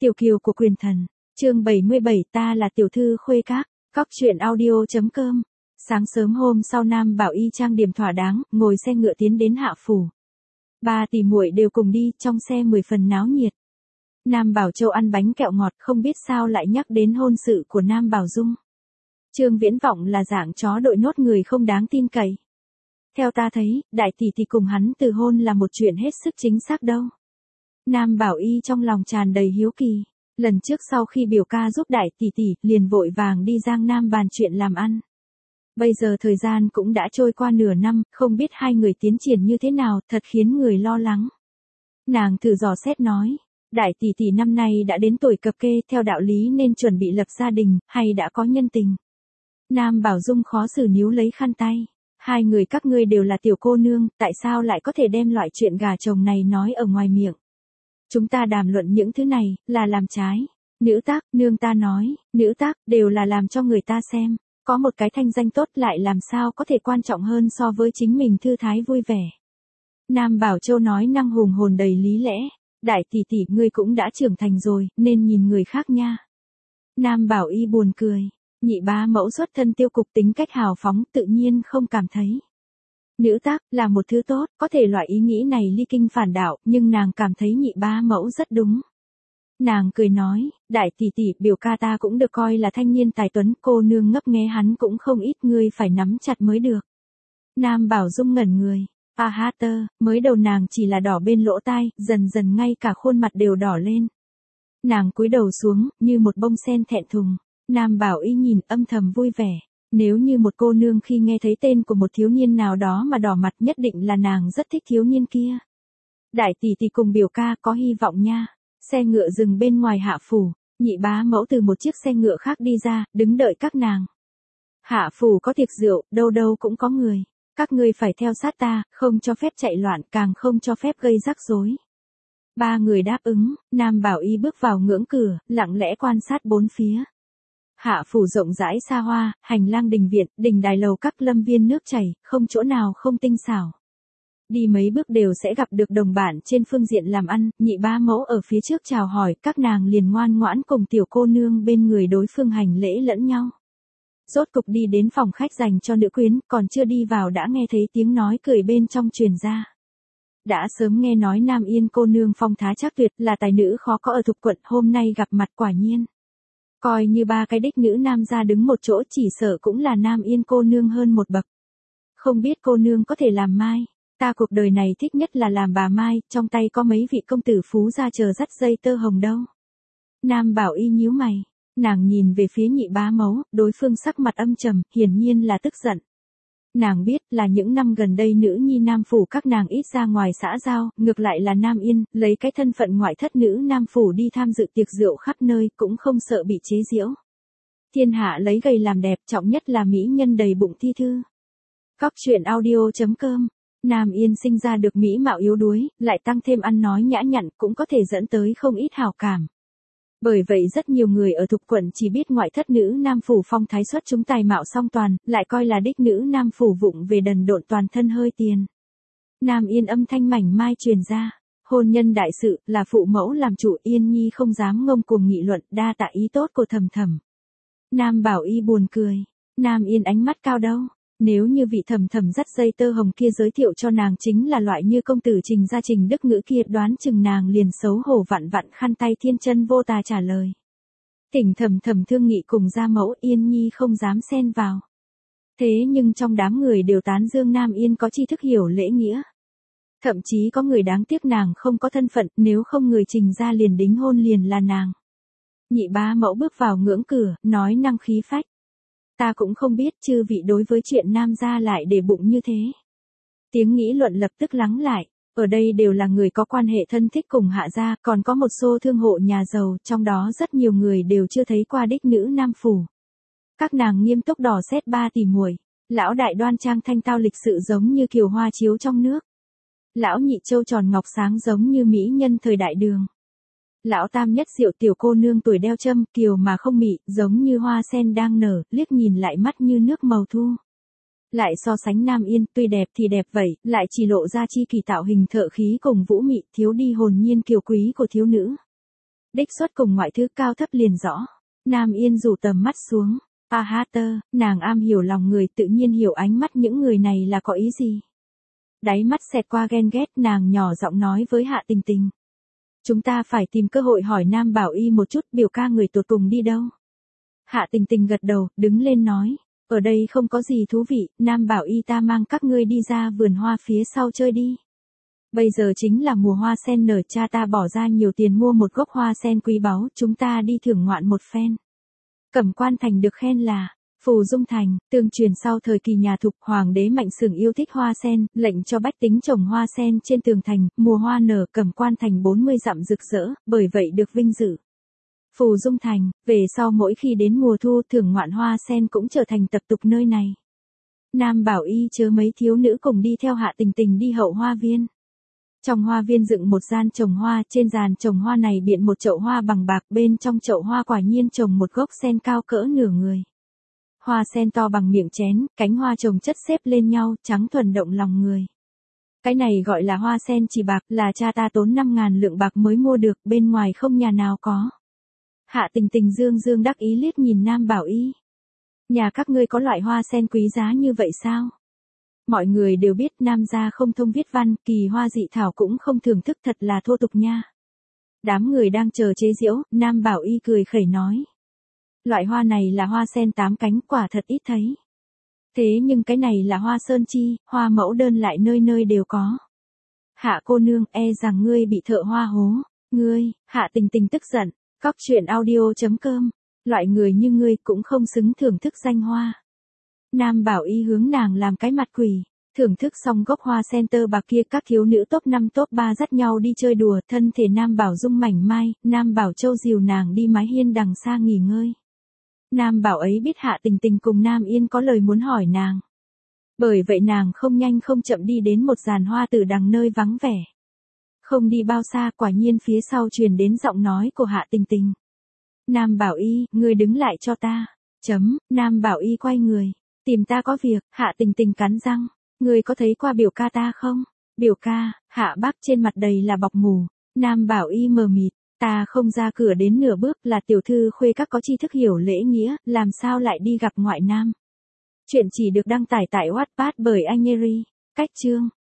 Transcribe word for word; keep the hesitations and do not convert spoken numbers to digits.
Tiểu kiều của quyền thần, chương bảy mươi bảy ta là tiểu thư khuê các, cóc truyện audio.com. Sáng sớm hôm sau Nam Bảo Y trang điểm thỏa đáng, ngồi xe ngựa tiến đến Hạ Phủ. Ba tỷ muội đều cùng đi, trong xe mười phần náo nhiệt. Nam Bảo Châu ăn bánh kẹo ngọt, không biết sao lại nhắc đến hôn sự của Nam Bảo Dung. Trương Viễn Vọng là dạng chó đội nốt người không đáng tin cậy. Theo ta thấy, đại tỷ tỷ cùng hắn từ hôn là một chuyện hết sức chính xác đâu. Nam Bảo Y trong lòng tràn đầy hiếu kỳ. Lần trước sau khi biểu ca giúp đại tỷ tỷ, liền vội vàng đi Giang Nam bàn chuyện làm ăn. Bây giờ thời gian cũng đã trôi qua nửa năm, không biết hai người tiến triển như thế nào, thật khiến người lo lắng. Nàng thử dò xét nói, đại tỷ tỷ năm nay đã đến tuổi cập kê, theo đạo lý nên chuẩn bị lập gia đình, hay đã có nhân tình. Nam Bảo Dung khó xử níu lấy khăn tay. Hai người các ngươi đều là tiểu cô nương, tại sao lại có thể đem loại chuyện gà chồng này nói ở ngoài miệng? Chúng ta đàm luận những thứ này, là làm trái. Nữ tác, nương ta nói, nữ tác, đều là làm cho người ta xem. Có một cái thanh danh tốt lại làm sao có thể quan trọng hơn so với chính mình thư thái vui vẻ. Nam Bảo Châu nói năng hùng hồn đầy lý lẽ. Đại tỷ tỷ, ngươi cũng đã trưởng thành rồi, nên nhìn người khác nha. Nam Bảo Y buồn cười. Nhị bá mẫu xuất thân tiêu cục, tính cách hào phóng, tự nhiên không cảm thấy. Nữ tác, là một thứ tốt, có thể loại ý nghĩ này ly kinh phản đạo, nhưng nàng cảm thấy nhị bá mẫu rất đúng. Nàng cười nói, đại tỷ tỷ, biểu ca ta cũng được coi là thanh niên tài tuấn, cô nương ngấp nghé hắn cũng không ít, ngươi phải nắm chặt mới được. Nam Bảo Dung ngẩn người, a ha tơ, mới đầu nàng chỉ là đỏ bên lỗ tai, dần dần ngay cả khuôn mặt đều đỏ lên. Nàng cúi đầu xuống, như một bông sen thẹn thùng. Nam Bảo Y nhìn âm thầm vui vẻ. Nếu như một cô nương khi nghe thấy tên của một thiếu niên nào đó mà đỏ mặt, nhất định là nàng rất thích thiếu niên kia. Đại tỷ tỷ cùng biểu ca có hy vọng nha. Xe ngựa dừng bên ngoài Hạ Phủ, nhị bá mẫu từ một chiếc xe ngựa khác đi ra, đứng đợi các nàng. Hạ Phủ có tiệc rượu, đâu đâu cũng có người. Các ngươi phải theo sát ta, không cho phép chạy loạn, càng không cho phép gây rắc rối. Ba người đáp ứng, Nam Bảo Y bước vào ngưỡng cửa, lặng lẽ quan sát bốn phía. Hạ Phủ rộng rãi xa hoa, hành lang đình viện, đình đài lầu các, lâm viên nước chảy, không chỗ nào không tinh xảo. Đi mấy bước đều sẽ gặp được đồng bạn trên phương diện làm ăn, nhị ba mẫu ở phía trước chào hỏi, các nàng liền ngoan ngoãn cùng tiểu cô nương bên người đối phương hành lễ lẫn nhau. Rốt cục đi đến phòng khách dành cho nữ quyến, còn chưa đi vào đã nghe thấy tiếng nói cười bên trong truyền ra. Đã sớm nghe nói Nam Yên cô nương phong thái trác tuyệt, là tài nữ khó có ở Thục quận, hôm nay gặp mặt quả nhiên. Coi như ba cái đích nữ nam gia đứng một chỗ, chỉ sợ cũng là Nam Yên cô nương hơn một bậc. Không biết cô nương có thể làm mai, ta cuộc đời này thích nhất là làm bà mai, trong tay có mấy vị công tử phú gia chờ dắt dây tơ hồng đâu. Nam Bảo Y nhíu mày, nàng nhìn về phía nhị bá mẫu, đối phương sắc mặt âm trầm, hiển nhiên là tức giận. Nàng biết là những năm gần đây nữ nhi Nam Phủ các nàng ít ra ngoài xã giao, ngược lại là Nam Yên, lấy cái thân phận ngoại thất nữ Nam Phủ đi tham dự tiệc rượu khắp nơi, cũng không sợ bị chế giễu. Thiên hạ lấy gầy làm đẹp, trọng nhất là mỹ nhân đầy bụng thi thư. Cóc truyện audio.com. Nam Yên sinh ra được mỹ mạo yếu đuối, lại tăng thêm ăn nói nhã nhặn, cũng có thể dẫn tới không ít hào cảm. Bởi vậy rất nhiều người ở Thục quận chỉ biết ngoại thất nữ Nam Phủ phong thái xuất chúng, tài mạo song toàn, lại coi là đích nữ Nam Phủ vụng về đần độn, toàn thân hơi tiền. Nam Yên âm thanh mảnh mai truyền ra, hôn nhân đại sự, là phụ mẫu làm chủ, Yên Nhi không dám ngông cuồng nghị luận, đa tạ ý tốt của Thầm Thầm. Nam Bảo Y buồn cười, Nam Yên ánh mắt cao đâu, nếu như vị Thầm Thầm dắt dây tơ hồng kia giới thiệu cho nàng chính là loại như công tử Trình gia Trình Đức Ngữ kia, đoán chừng nàng liền xấu hổ vặn vặn khăn tay, thiên chân vô tà trả lời. Thỉnh Thầm Thầm thương nghị cùng gia mẫu, Yên Nhi không dám xen vào. Thế nhưng trong đám người đều tán dương Nam Yên có tri thức hiểu lễ nghĩa. Thậm chí có người đáng tiếc nàng không có thân phận, nếu không người Trình gia liền đính hôn liền là nàng. Nhị bá mẫu bước vào ngưỡng cửa, nói năng khí phách. Ta cũng không biết chư vị đối với chuyện Nam gia lại để bụng như thế. Tiếng nghĩ luận lập tức lắng lại, ở đây đều là người có quan hệ thân thích cùng Hạ gia, còn có một số thương hộ nhà giàu, trong đó rất nhiều người đều chưa thấy qua đích nữ Nam Phủ. Các nàng nghiêm túc đỏ xét ba tỷ muội, lão đại đoan trang thanh tao lịch sự giống như kiều hoa chiếu trong nước. Lão nhị trâu tròn ngọc sáng giống như mỹ nhân thời đại Đường. Lão tam nhất diệu tiểu cô nương tuổi đeo châm, kiều mà không mị, giống như hoa sen đang nở, liếc nhìn lại mắt như nước màu thu. Lại so sánh Nam Yên, tuy đẹp thì đẹp vậy, lại chỉ lộ ra chi kỳ tạo hình thợ khí cùng vũ mị, thiếu đi hồn nhiên kiều quý của thiếu nữ. Đích xuất cùng ngoại thứ cao thấp liền rõ. Nam Yên rủ tầm mắt xuống. A ha tơ, nàng am hiểu lòng người tự nhiên hiểu ánh mắt những người này là có ý gì. Đáy mắt xẹt qua ghen ghét nàng nhỏ giọng nói với Hạ Tình Tình. Chúng ta phải tìm cơ hội hỏi Nam Bảo Y một chút biểu ca người tụt cùng đi đâu. Hạ Tình Tình gật đầu, đứng lên nói. Ở đây không có gì thú vị, Nam Bảo Y ta mang các ngươi đi ra vườn hoa phía sau chơi đi. Bây giờ chính là mùa hoa sen nở, cha ta bỏ ra nhiều tiền mua một gốc hoa sen quý báu, chúng ta đi thưởng ngoạn một phen. Cẩm Quan Thành được khen là Phù Dung Thành, tương truyền sau thời kỳ nhà Thục, hoàng đế Mạnh Sưởng yêu thích hoa sen, lệnh cho bách tính trồng hoa sen trên tường thành, mùa hoa nở, Cẩm Quan Thành bốn mươi dặm rực rỡ, bởi vậy được vinh dự. Phù Dung Thành, về sau mỗi khi đến mùa thu thưởng ngoạn hoa sen cũng trở thành tập tục nơi này. Nam Bảo Y chớ mấy thiếu nữ cùng đi theo Hạ Tình Tình đi hậu hoa viên. Trong hoa viên dựng một gian trồng hoa, trên giàn trồng hoa này biện một chậu hoa bằng bạc, bên trong chậu hoa quả nhiên trồng một gốc sen cao cỡ nửa người. Hoa sen to bằng miệng chén, cánh hoa trồng chất xếp lên nhau, trắng thuần động lòng người. Cái này gọi là hoa sen chỉ bạc, là cha ta tốn năm ngàn lượng bạc mới mua được, bên ngoài không nhà nào có. Hạ Tình Tình dương dương đắc ý liếc nhìn Nam Bảo Y. Nhà các ngươi có loại hoa sen quý giá như vậy sao? Mọi người đều biết Nam gia không thông viết văn, kỳ hoa dị thảo cũng không thưởng thức, thật là thô tục nha. Đám người đang chờ chế giễu, Nam Bảo Y cười khẩy nói. Loại hoa này là hoa sen tám cánh, quả thật ít thấy. Thế nhưng cái này là hoa sơn chi, hoa mẫu đơn lại nơi nơi đều có. Hạ cô nương, e rằng ngươi bị thợ hoa hố. Ngươi, Hạ Tình Tình tức giận. Cóc truyện audio chấm com. Loại người như ngươi cũng không xứng thưởng thức danh hoa. Nam Bảo Y hướng nàng làm cái mặt quỷ. Thưởng thức xong gốc hoa sen tơ bạc kia, các thiếu nữ top năm top ba dắt nhau đi chơi đùa, thân thể Nam Bảo Dung mảnh mai, Nam Bảo Châu dìu nàng đi mái hiên đằng xa nghỉ ngơi. Nam Bảo ấy biết Hạ Tình Tình cùng Nam Yên có lời muốn hỏi nàng. Bởi vậy nàng không nhanh không chậm đi đến một giàn hoa từ đằng nơi vắng vẻ. Không đi bao xa, quả nhiên phía sau truyền đến giọng nói của Hạ Tình Tình. Nam Bảo Y, ngươi đứng lại cho ta. Chấm, Nam Bảo Y quay người. Tìm ta có việc. Hạ Tình Tình cắn răng. Ngươi có thấy qua biểu ca ta không? Biểu ca, Hạ bác trên mặt đầy là bọc mù. Nam Bảo Y mờ mịt. Ta không ra cửa đến nửa bước, là tiểu thư khuê các có tri thức hiểu lễ nghĩa, làm sao lại đi gặp ngoại nam. Chuyện chỉ được đăng tải tại Wattpad bởi anh Eri. Cách chương.